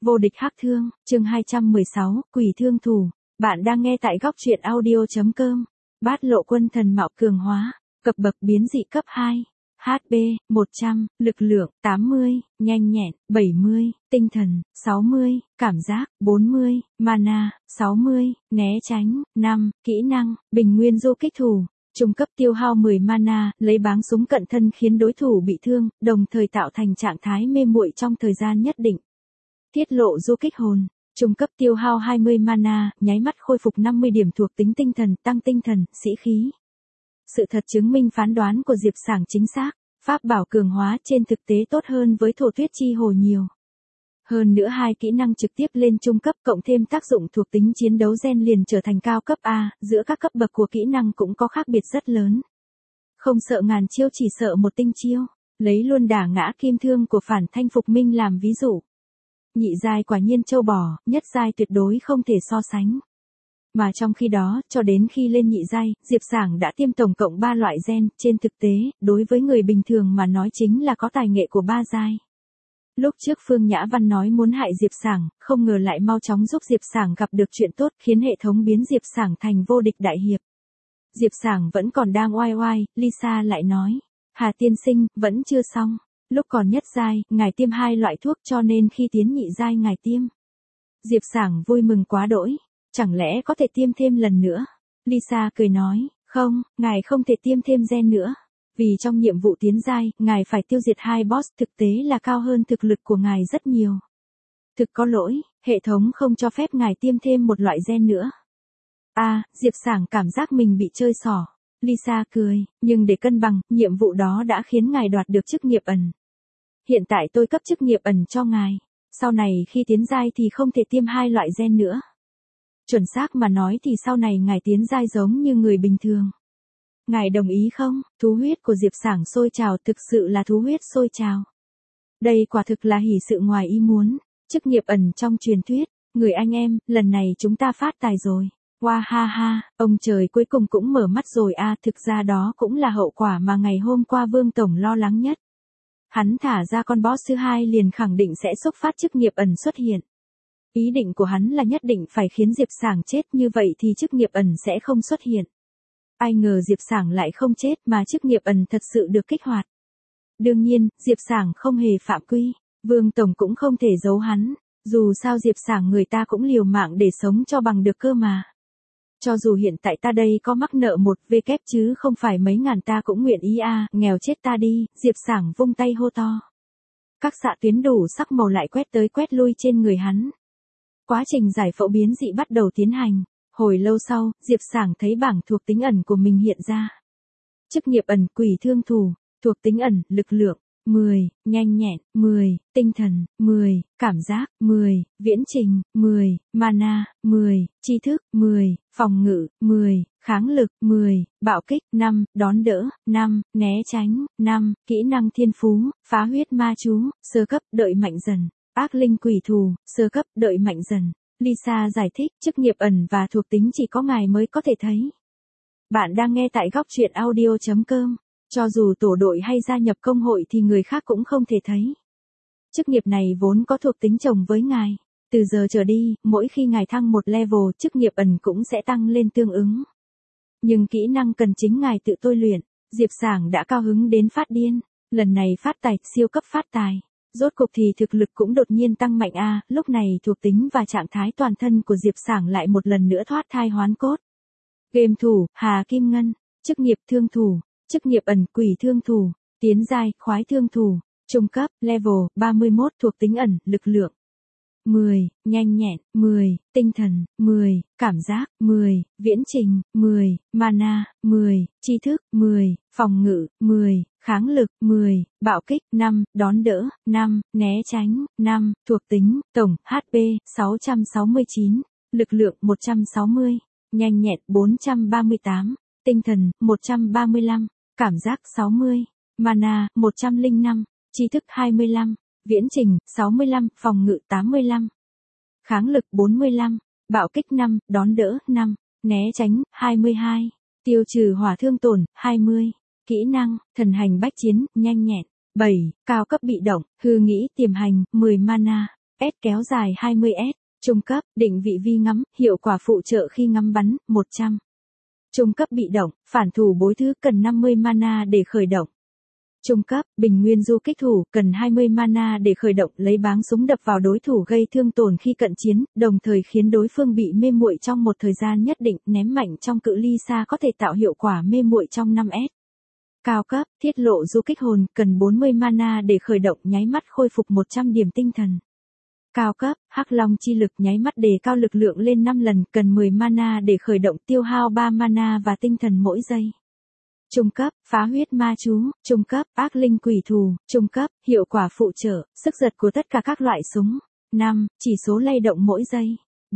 Vô địch hắc thương, chương 216, quỷ thương thủ. Bạn đang nghe tại góc truyện audio.com. Bát lộ quân thần mạo cường hóa, cập bậc biến dị cấp 2. HP 100, lực lượng 80, nhanh nhẹn 70, tinh thần 60, cảm giác 40, mana 60, né tránh 5, kỹ năng bình nguyên du kích thủ. Trung cấp tiêu hao 10 mana, lấy báng súng cận thân khiến đối thủ bị thương, đồng thời tạo thành trạng thái mê muội trong thời gian nhất định. Tiết lộ du kích hồn. Trung cấp tiêu hao 20 mana, nháy mắt khôi phục 50 điểm thuộc tính tinh thần, tăng tinh thần, sĩ khí. Sự thật chứng minh phán đoán của Diệp Sảng chính xác, pháp bảo cường hóa trên thực tế tốt hơn với thổ tuyết chi hồ nhiều. Hơn nữa hai kỹ năng trực tiếp lên trung cấp cộng thêm tác dụng thuộc tính chiến đấu gen liền trở thành cao cấp A, giữa các cấp bậc của kỹ năng cũng có khác biệt rất lớn. Không sợ ngàn chiêu chỉ sợ một tinh chiêu, lấy luôn đả ngã kim thương của Phản Thanh Phục Minh làm ví dụ. Nhị giai quả nhiên châu bò, nhất giai tuyệt đối không thể so sánh. Mà trong khi đó, cho đến khi lên nhị giai, Diệp Sảng đã tiêm tổng cộng 3 loại gen, trên thực tế, đối với người bình thường mà nói chính là có tài nghệ của 3 giai. Lúc trước Phương Nhã Văn nói muốn hại Diệp Sảng, không ngờ lại mau chóng giúp Diệp Sảng gặp được chuyện tốt, khiến hệ thống biến Diệp Sảng thành vô địch đại hiệp. Diệp Sảng vẫn còn đang oai oai, Lisa lại nói, Hà tiên sinh, vẫn chưa xong. Lúc còn nhất giai, ngài tiêm 2 loại thuốc cho nên khi tiến nhị giai ngài tiêm. Diệp Sảng vui mừng quá đỗi, chẳng lẽ có thể tiêm thêm lần nữa? Lisa cười nói, không, ngài không thể tiêm thêm gen nữa. Vì trong nhiệm vụ tiến giai, ngài phải tiêu diệt 2 boss thực tế là cao hơn thực lực của ngài rất nhiều. Thực có lỗi, hệ thống không cho phép ngài tiêm thêm một loại gen nữa. Diệp Sảng cảm giác mình bị chơi xỏ. Lisa cười, nhưng để cân bằng, nhiệm vụ đó đã khiến ngài đoạt được chức nghiệp ẩn. Hiện tại tôi cấp chức nghiệp ẩn cho ngài, sau này khi tiến giai thì không thể tiêm 2 loại gen nữa. Chuẩn xác mà nói thì sau này ngài tiến giai giống như người bình thường. Ngài đồng ý không? Thú huyết của Diệp Sảng sôi trào, thực sự là thú huyết sôi trào. Đây quả thực là hỉ sự ngoài ý muốn, chức nghiệp ẩn trong truyền thuyết, người anh em, lần này chúng ta phát tài rồi. Wow ha ha, ông trời cuối cùng cũng mở mắt rồi thực ra đó cũng là hậu quả mà ngày hôm qua Vương Tổng lo lắng nhất. Hắn thả ra con boss thứ 2 liền khẳng định sẽ xúc phát chức nghiệp ẩn xuất hiện. Ý định của hắn là nhất định phải khiến Diệp Sảng chết, như vậy thì chức nghiệp ẩn sẽ không xuất hiện. Ai ngờ Diệp Sảng lại không chết mà chức nghiệp ẩn thật sự được kích hoạt. Đương nhiên, Diệp Sảng không hề phạm quy, Vương Tổng cũng không thể giấu hắn, dù sao Diệp Sảng người ta cũng liều mạng để sống cho bằng được cơ mà. Cho dù hiện tại ta đây có mắc nợ 1 vk chứ không phải mấy ngàn ta cũng nguyện ý nghèo chết ta đi, Diệp Sảng vung tay hô to. Các xạ tuyến đủ sắc màu lại quét tới quét lui trên người hắn. Quá trình giải phẫu biến dị bắt đầu tiến hành. Hồi lâu sau, Diệp Sảng thấy bảng thuộc tính ẩn của mình hiện ra. Chức nghiệp ẩn quỷ thương thủ, thuộc tính ẩn lực lượng 10, nhanh nhẹn 10, tinh thần 10, cảm giác 10, viễn trình 10, mana 10, tri thức 10, phòng ngự 10, kháng lực 10, bạo kích 5, đón đỡ 5, né tránh 5, kỹ năng thiên phú, phá huyết ma chú, sơ cấp đợi mạnh dần, ác linh quỷ thù, sơ cấp đợi mạnh dần. Lisa giải thích, chức nghiệp ẩn và thuộc tính chỉ có ngài mới có thể thấy. Bạn đang nghe tại góc truyện audio.com. Cho dù tổ đội hay gia nhập công hội thì người khác cũng không thể thấy. Chức nghiệp này vốn có thuộc tính chồng với ngài. Từ giờ trở đi, mỗi khi ngài thăng một level, chức nghiệp ẩn cũng sẽ tăng lên tương ứng. Nhưng kỹ năng cần chính ngài tự tôi luyện. Diệp Sảng đã cao hứng đến phát điên. Lần này phát tài, siêu cấp phát tài. Rốt cục thì thực lực cũng đột nhiên tăng mạnh lúc này thuộc tính và trạng thái toàn thân của Diệp Sảng lại một lần nữa thoát thai hoán cốt. Game thủ, Hà Kim Ngân, chức nghiệp thương thủ, chức nghiệp ẩn quỷ thương thủ, tiến giai, khoái thương thủ, trung cấp, level, 31 thuộc tính ẩn, lực lượng. 10, nhanh nhẹn, 10, tinh thần, 10, cảm giác, 10, viễn trình, 10, mana, 10, tri thức, 10, phòng ngự, 10, kháng lực, 10, bạo kích, 5, đón đỡ, 5, né tránh, 5, thuộc tính, tổng, HP, 669, lực lượng, 160, nhanh nhẹn, 438, tinh thần, 135, cảm giác, 60, mana, 105, tri thức, 25. Viễn trình, 65, phòng ngự 85. Kháng lực 45, bạo kích 5, đón đỡ 5, né tránh 22, tiêu trừ hỏa thương tổn 20. Kỹ năng, thần hành bách chiến, nhanh nhẹn 7, cao cấp bị động, hư nghĩ tiềm hành 10 mana. S kéo dài 20S. Trung cấp, định vị vi ngắm, hiệu quả phụ trợ khi ngắm bắn, 100. Trung cấp bị động, phản thủ bối thứ cần 50 mana để khởi động. Trung cấp, bình nguyên du kích thủ, cần 20 mana để khởi động, lấy báng súng đập vào đối thủ gây thương tổn khi cận chiến, đồng thời khiến đối phương bị mê muội trong một thời gian nhất định, ném mạnh trong cự ly xa có thể tạo hiệu quả mê muội trong 5S. Cao cấp, thiết lộ du kích hồn, cần 40 mana để khởi động, nháy mắt khôi phục 100 điểm tinh thần. Cao cấp, Hắc Long chi lực, nháy mắt đề cao lực lượng lên 5 lần, cần 10 mana để khởi động, tiêu hao 3 mana và tinh thần mỗi giây. Trung cấp, phá huyết ma chú. Trung cấp, ác linh quỷ thù. Trung cấp, hiệu quả phụ trợ, sức giật của tất cả các loại súng. 5. Chỉ số lay động mỗi giây.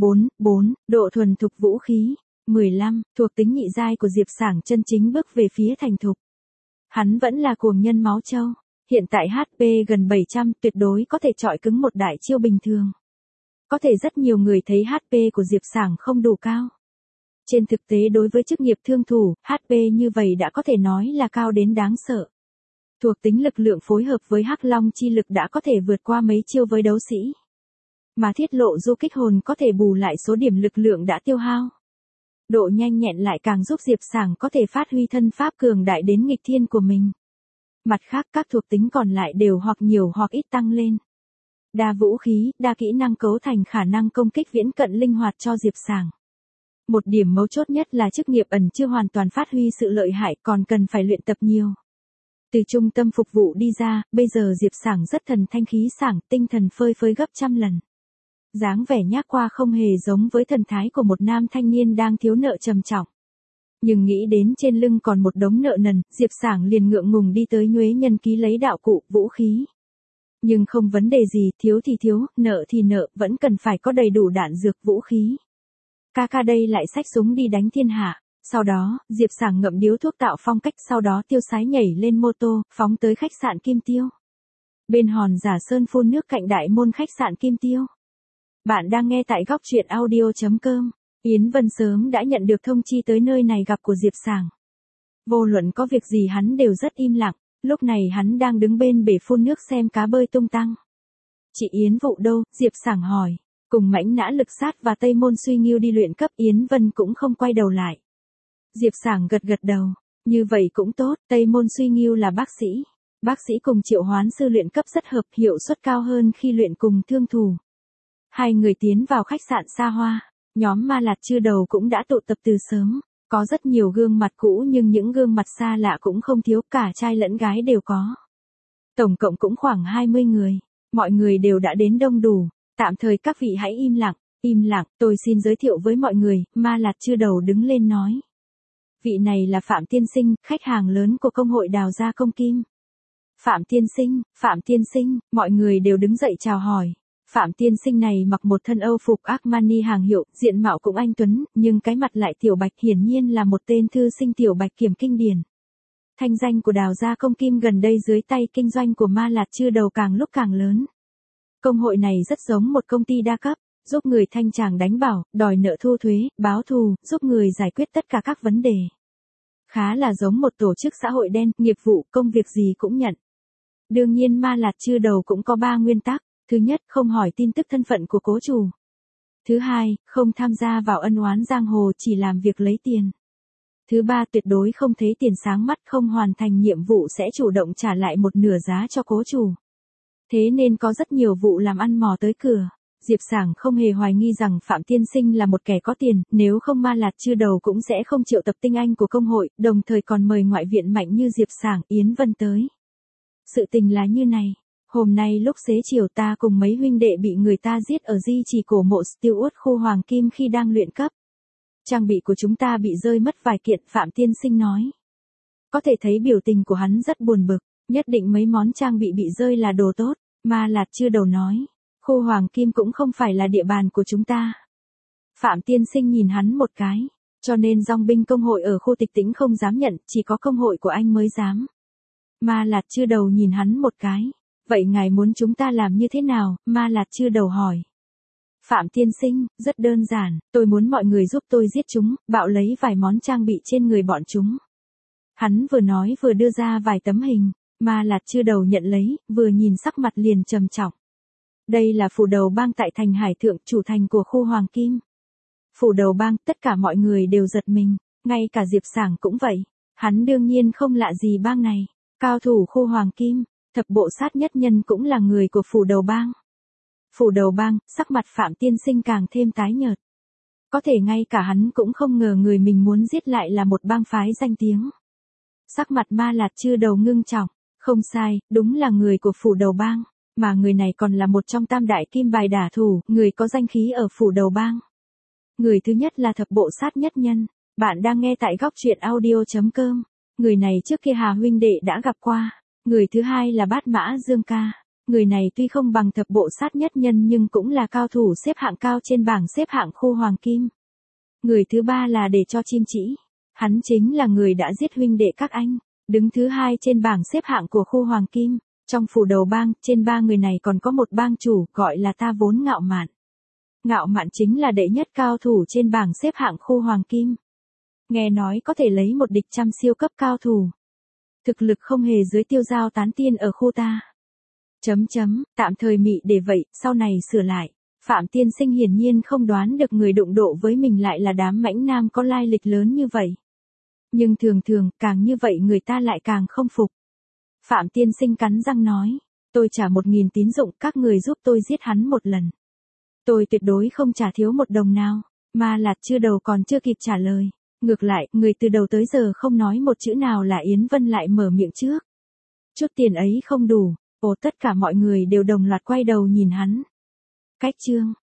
4. Độ thuần thục vũ khí. 15. Thuộc tính nhị giai của Diệp Sảng chân chính bước về phía thành thục. Hắn vẫn là cuồng nhân máu châu. Hiện tại HP gần 700, tuyệt đối có thể chọi cứng một đại chiêu bình thường. Có thể rất nhiều người thấy HP của Diệp Sảng không đủ cao. Trên thực tế đối với chức nghiệp thương thủ, HP như vậy đã có thể nói là cao đến đáng sợ. Thuộc tính lực lượng phối hợp với Hắc Long chi lực đã có thể vượt qua mấy chiêu với đấu sĩ. Mà thiết lộ du kích hồn có thể bù lại số điểm lực lượng đã tiêu hao. Độ nhanh nhẹn lại càng giúp Diệp Sảng có thể phát huy thân pháp cường đại đến nghịch thiên của mình. Mặt khác các thuộc tính còn lại đều hoặc nhiều hoặc ít tăng lên. Đa vũ khí, đa kỹ năng cấu thành khả năng công kích viễn cận linh hoạt cho Diệp Sảng. Một điểm mấu chốt nhất là chức nghiệp ẩn chưa hoàn toàn phát huy sự lợi hại, còn cần phải luyện tập nhiều. Từ trung tâm phục vụ đi ra, bây giờ Diệp Sảng rất thần thanh khí sảng, tinh thần phơi phới gấp trăm lần. Dáng vẻ nhác qua không hề giống với thần thái của một nam thanh niên đang thiếu nợ trầm trọng. Nhưng nghĩ đến trên lưng còn một đống nợ nần, Diệp Sảng liền ngượng ngùng đi tới Nhuế Nhân Ký lấy đạo cụ, vũ khí. Nhưng không vấn đề gì, thiếu thì thiếu, nợ thì nợ, vẫn cần phải có đầy đủ đạn dược vũ khí. Ca đây lại xách súng đi đánh thiên hạ. Sau đó, Diệp Sảng ngậm điếu thuốc tạo phong cách, sau đó tiêu sái nhảy lên mô tô, phóng tới khách sạn Kim Tiêu. Bên hòn Giả Sơn phun nước cạnh đại môn khách sạn Kim Tiêu. Bạn đang nghe tại góc truyện audio.com. Yến Vân sớm đã nhận được thông chi tới nơi này gặp của Diệp Sảng. Vô luận có việc gì hắn đều rất im lặng, lúc này hắn đang đứng bên bể phun nước xem cá bơi tung tăng. Chị Yến Vụ đâu? Diệp Sảng hỏi. Cùng Mãnh Nã Lực Sát và Tây Môn Suy Nghiêu đi luyện cấp, Yến Vân cũng không quay đầu lại. Diệp Sảng gật gật đầu. Như vậy cũng tốt, Tây Môn Suy Nghiêu là bác sĩ. Bác sĩ cùng Triệu Hoán sư luyện cấp rất hợp, hiệu suất cao hơn khi luyện cùng thương thủ. Hai người tiến vào khách sạn xa hoa. Nhóm Ma Lạt Chư Đầu cũng đã tụ tập từ sớm. Có rất nhiều gương mặt cũ nhưng những gương mặt xa lạ cũng không thiếu, cả trai lẫn gái đều có. Tổng cộng cũng khoảng 20 người. Mọi người đều đã đến đông đủ. Tạm thời các vị hãy im lặng, tôi xin giới thiệu với mọi người, Ma Lạt Chư Đầu đứng lên nói. Vị này là Phạm Tiên Sinh, khách hàng lớn của công hội đào gia công kim. Phạm Tiên Sinh, mọi người đều đứng dậy chào hỏi. Phạm Tiên Sinh này mặc một thân Âu phục Armani hàng hiệu, diện mạo cũng anh tuấn, nhưng cái mặt lại tiểu bạch, hiển nhiên là một tên thư sinh tiểu bạch kiểm kinh điển. Thanh danh của đào gia công kim gần đây dưới tay kinh doanh của Ma Lạt Chư Đầu càng lúc càng lớn. Công hội này rất giống một công ty đa cấp, giúp người thanh tràng đánh bảo, đòi nợ thu thuế, báo thù, giúp người giải quyết tất cả các vấn đề. Khá là giống một tổ chức xã hội đen, nghiệp vụ, công việc gì cũng nhận. Đương nhiên Ma Lạt Chư Đầu cũng có 3 nguyên tắc. Thứ nhất, không hỏi tin tức thân phận của cố chủ. Thứ hai, không tham gia vào ân oán giang hồ, chỉ làm việc lấy tiền. Thứ ba, tuyệt đối không thấy tiền sáng mắt, không hoàn thành nhiệm vụ sẽ chủ động trả lại một nửa giá cho cố chủ. Thế nên có rất nhiều vụ làm ăn mò tới cửa. Diệp Sảng không hề hoài nghi rằng Phạm Tiên Sinh là một kẻ có tiền, nếu không Ma Lạt Chư Đầu cũng sẽ không triệu tập tinh anh của công hội, đồng thời còn mời ngoại viện mạnh như Diệp Sảng, Yến Vân tới. Sự tình là như này. Hôm nay lúc xế chiều ta cùng mấy huynh đệ bị người ta giết ở di chỉ cổ mộ Stewart khu Hoàng Kim khi đang luyện cấp. Trang bị của chúng ta bị rơi mất vài kiện, Phạm Tiên Sinh nói. Có thể thấy biểu tình của hắn rất buồn bực, nhất định mấy món trang bị rơi là đồ tốt, Ma Lạt Chư Đầu nói. Khu Hoàng Kim cũng không phải là địa bàn của chúng ta. Phạm Tiên Sinh nhìn hắn một cái, cho nên dòng binh công hội ở khu Tịch Tĩnh không dám nhận, chỉ có công hội của anh mới dám. Ma Lạt Chư Đầu nhìn hắn một cái. Vậy ngài muốn chúng ta làm như thế nào? Ma Lạt Chư Đầu hỏi. Phạm Tiên Sinh, rất đơn giản, tôi muốn mọi người giúp tôi giết chúng, bạo lấy vài món trang bị trên người bọn chúng. Hắn vừa nói vừa đưa ra vài tấm hình, Ma Lạt Chư Đầu nhận lấy, vừa nhìn sắc mặt liền trầm trọng. Đây là phủ đầu bang tại thành Hải Thượng, chủ thành của khu Hoàng Kim. Phủ đầu bang, tất cả mọi người đều giật mình, ngay cả Diệp Sảng cũng vậy. Hắn đương nhiên không lạ gì bang này. Cao thủ khu Hoàng Kim, thập bộ sát nhất nhân cũng là người của phủ đầu bang. Phủ đầu bang, sắc mặt Phạm Tiên Sinh càng thêm tái nhợt. Có thể ngay cả hắn cũng không ngờ người mình muốn giết lại là một bang phái danh tiếng. Sắc mặt Ma Lạt Chư Đầu ngưng trọng, không sai, đúng là người của phủ đầu bang, mà người này còn là một trong tam đại kim bài đả thủ, người có danh khí ở phủ đầu bang. Người thứ nhất là thập bộ sát nhất nhân, bạn đang nghe tại góc truyện audio.com. Người này trước kia Hà huynh đệ đã gặp qua. Người thứ hai là Bát Mã Dương ca. Người này tuy không bằng thập bộ sát nhất nhân nhưng cũng là cao thủ xếp hạng cao trên bảng xếp hạng khu Hoàng Kim. Người thứ ba là Để Cho Chim Chỉ. Hắn chính là người đã giết huynh đệ các anh, đứng thứ hai trên bảng xếp hạng của khu Hoàng Kim. Trong phủ đầu bang, trên ba người này còn có một bang chủ gọi là Ta Vốn Ngạo Mạn. Ngạo Mạn chính là đệ nhất cao thủ trên bảng xếp hạng khu Hoàng Kim. Nghe nói có thể lấy một địch trăm siêu cấp cao thủ. Thực lực không hề dưới Tiêu Giao Tán Tiên ở khu ta. Tạm thời mị để vậy, sau này sửa lại. Phạm Tiên Sinh hiển nhiên không đoán được người đụng độ với mình lại là đám mãnh nam có lai lịch lớn như vậy. Nhưng thường thường, càng như vậy người ta lại càng không phục. Phạm Tiên Sinh cắn răng nói, tôi trả 1.000 tín dụng, các người giúp tôi giết hắn một lần. Tôi tuyệt đối không trả thiếu một đồng nào. Ma Lạt Chư Đầu còn chưa kịp trả lời. Ngược lại, người từ đầu tới giờ không nói một chữ nào là Yến Vân lại mở miệng trước. Chút tiền ấy không đủ, tất cả mọi người đều đồng loạt quay đầu nhìn hắn. Cách chương,